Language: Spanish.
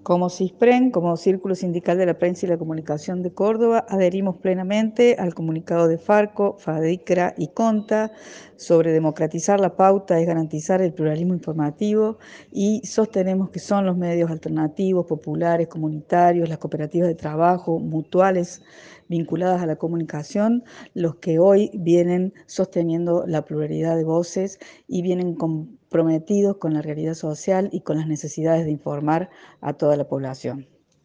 Como CISPREN, como Círculo Sindical de la Prensa y la Comunicación de Córdoba, adherimos plenamente al comunicado de Farco, FADICRA y CONTA sobre democratizar la pauta es garantizar el pluralismo informativo y sostenemos que son los medios alternativos, populares, comunitarios, las cooperativas de trabajo, mutuales vinculadas a la comunicación, los que hoy vienen sosteniendo la pluralidad de voces y vienen comprometidos con la realidad social y con las necesidades de informar a toda la población.